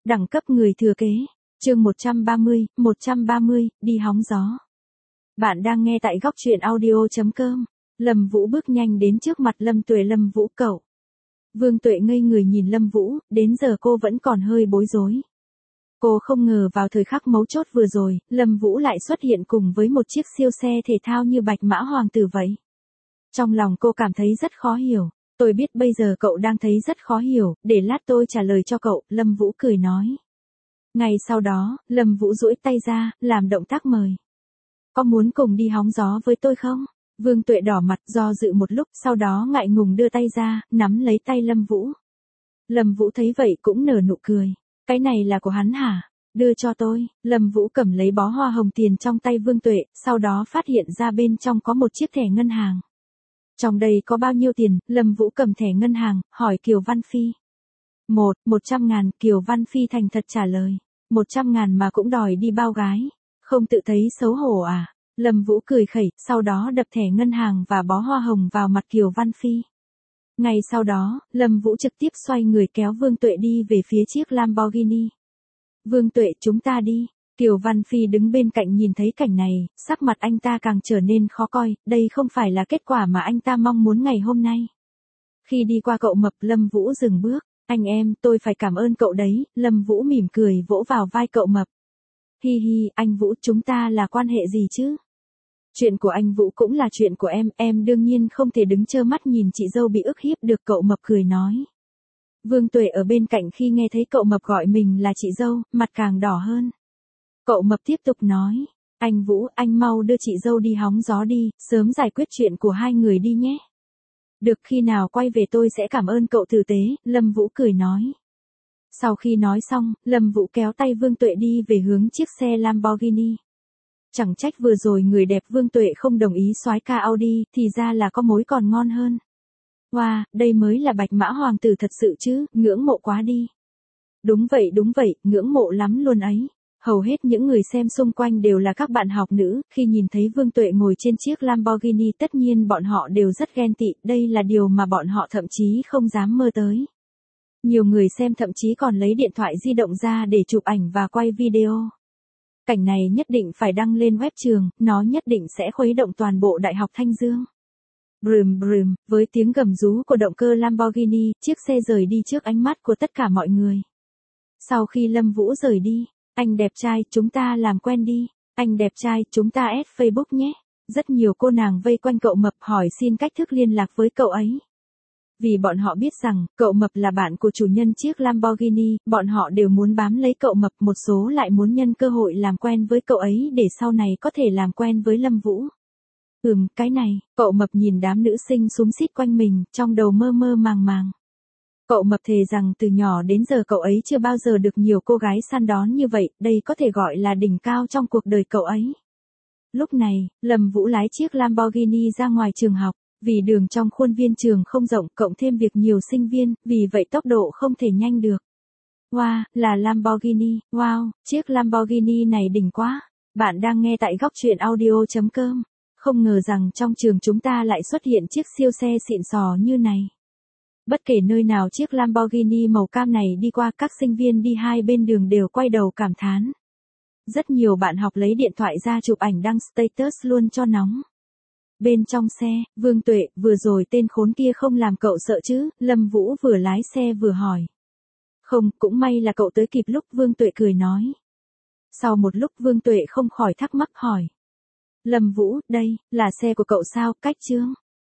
Đẳng cấp người thừa kế. Chương 130, đi hóng gió. Bạn đang nghe tại góc truyện audio.com. Lâm Vũ bước nhanh đến trước mặt Lâm Tuệ. Lâm Vũ cậu. Vương Tuệ ngây người nhìn Lâm Vũ, đến giờ cô vẫn còn hơi bối rối. Cô không ngờ vào thời khắc mấu chốt vừa rồi, Lâm Vũ lại xuất hiện cùng với một chiếc siêu xe thể thao như Bạch Mã Hoàng tử vậy. Trong lòng cô cảm thấy rất khó hiểu. Tôi biết bây giờ cậu đang thấy rất khó hiểu, để lát tôi trả lời cho cậu, Lâm Vũ cười nói. Ngay sau đó, Lâm Vũ duỗi tay ra, làm động tác mời. Có muốn cùng đi hóng gió với tôi không? Vương Tuệ đỏ mặt do dự một lúc, sau đó ngại ngùng đưa tay ra, nắm lấy tay Lâm Vũ. Lâm Vũ thấy vậy cũng nở nụ cười. Cái này là của hắn hả? Đưa cho tôi. Lâm Vũ cầm lấy bó hoa hồng tiền trong tay Vương Tuệ, sau đó phát hiện ra bên trong có một chiếc thẻ ngân hàng. Trong đây có bao nhiêu tiền? Lâm Vũ cầm thẻ ngân hàng, hỏi Kiều Văn Phi. 100.000, Kiều Văn Phi thành thật trả lời. 100.000 mà cũng đòi đi bao gái. Không tự thấy xấu hổ à? Lâm Vũ cười khẩy, sau đó đập thẻ ngân hàng và bó hoa hồng vào mặt Kiều Văn Phi. Ngay sau đó, Lâm Vũ trực tiếp xoay người kéo Vương Tuệ đi về phía chiếc Lamborghini. Vương Tuệ, chúng ta đi. Kiều Văn Phi đứng bên cạnh nhìn thấy cảnh này, sắc mặt anh ta càng trở nên khó coi, đây không phải là kết quả mà anh ta mong muốn ngày hôm nay. Khi đi qua cậu mập, Lâm Vũ dừng bước. Anh em, tôi phải cảm ơn cậu đấy. Lâm Vũ mỉm cười vỗ vào vai cậu mập. Hi hi, anh Vũ, chúng ta là quan hệ gì chứ? Chuyện của anh Vũ cũng là chuyện của em đương nhiên không thể đứng trơ mắt nhìn chị dâu bị ức hiếp được, cậu mập cười nói. Vương Tuệ ở bên cạnh khi nghe thấy cậu mập gọi mình là chị dâu, mặt càng đỏ hơn. Cậu mập tiếp tục nói, anh Vũ, anh mau đưa chị dâu đi hóng gió đi, sớm giải quyết chuyện của hai người đi nhé. Được, khi nào quay về tôi sẽ cảm ơn cậu tử tế, Lâm Vũ cười nói. Sau khi nói xong, Lâm Vũ kéo tay Vương Tuệ đi về hướng chiếc xe Lamborghini. Chẳng trách vừa rồi người đẹp Vương Tuệ không đồng ý soái ca Audi, thì ra là có mối còn ngon hơn. Wow, đây mới là Bạch Mã Hoàng tử thật sự chứ, ngưỡng mộ quá đi. Đúng vậy, ngưỡng mộ lắm luôn ấy. Hầu hết những người xem xung quanh đều là các bạn học nữ, khi nhìn thấy Vương Tuệ ngồi trên chiếc Lamborghini tất nhiên bọn họ đều rất ghen tị, đây là điều mà bọn họ thậm chí không dám mơ tới. Nhiều người xem thậm chí còn lấy điện thoại di động ra để chụp ảnh và quay video. Cảnh này nhất định phải đăng lên web trường, nó nhất định sẽ khuấy động toàn bộ Đại học Thanh Dương. Brum brum, với tiếng gầm rú của động cơ Lamborghini, chiếc xe rời đi trước ánh mắt của tất cả mọi người. Sau khi Lâm Vũ rời đi, anh đẹp trai, chúng ta làm quen đi. Anh đẹp trai, chúng ta add Facebook nhé. Rất nhiều cô nàng vây quanh cậu mập hỏi xin cách thức liên lạc với cậu ấy. Vì bọn họ biết rằng, cậu mập là bạn của chủ nhân chiếc Lamborghini, bọn họ đều muốn bám lấy cậu mập, một số lại muốn nhân cơ hội làm quen với cậu ấy để sau này có thể làm quen với Lâm Vũ. Cái này, cậu mập nhìn đám nữ sinh xúm xít quanh mình, trong đầu mơ mơ màng màng. Cậu mập thề rằng từ nhỏ đến giờ cậu ấy chưa bao giờ được nhiều cô gái săn đón như vậy, đây có thể gọi là đỉnh cao trong cuộc đời cậu ấy. Lúc này, Lâm Vũ lái chiếc Lamborghini ra ngoài trường học. Vì đường trong khuôn viên trường không rộng, cộng thêm việc nhiều sinh viên, vì vậy tốc độ không thể nhanh được. Wow, là Lamborghini, wow, chiếc Lamborghini này đỉnh quá. Bạn đang nghe tại góc truyện audio.com. Không ngờ rằng trong trường chúng ta lại xuất hiện chiếc siêu xe xịn sò như này. Bất kể nơi nào chiếc Lamborghini màu cam này đi qua, các sinh viên đi hai bên đường đều quay đầu cảm thán. Rất nhiều bạn học lấy điện thoại ra chụp ảnh đăng status luôn cho nóng. Bên trong xe, Vương Tuệ, vừa rồi tên khốn kia không làm cậu sợ chứ? Lâm Vũ vừa lái xe vừa hỏi. Không, cũng may là cậu tới kịp lúc, Vương Tuệ cười nói. Sau một lúc Vương Tuệ không khỏi thắc mắc hỏi. Lâm Vũ, đây, là xe của cậu sao, cách chương?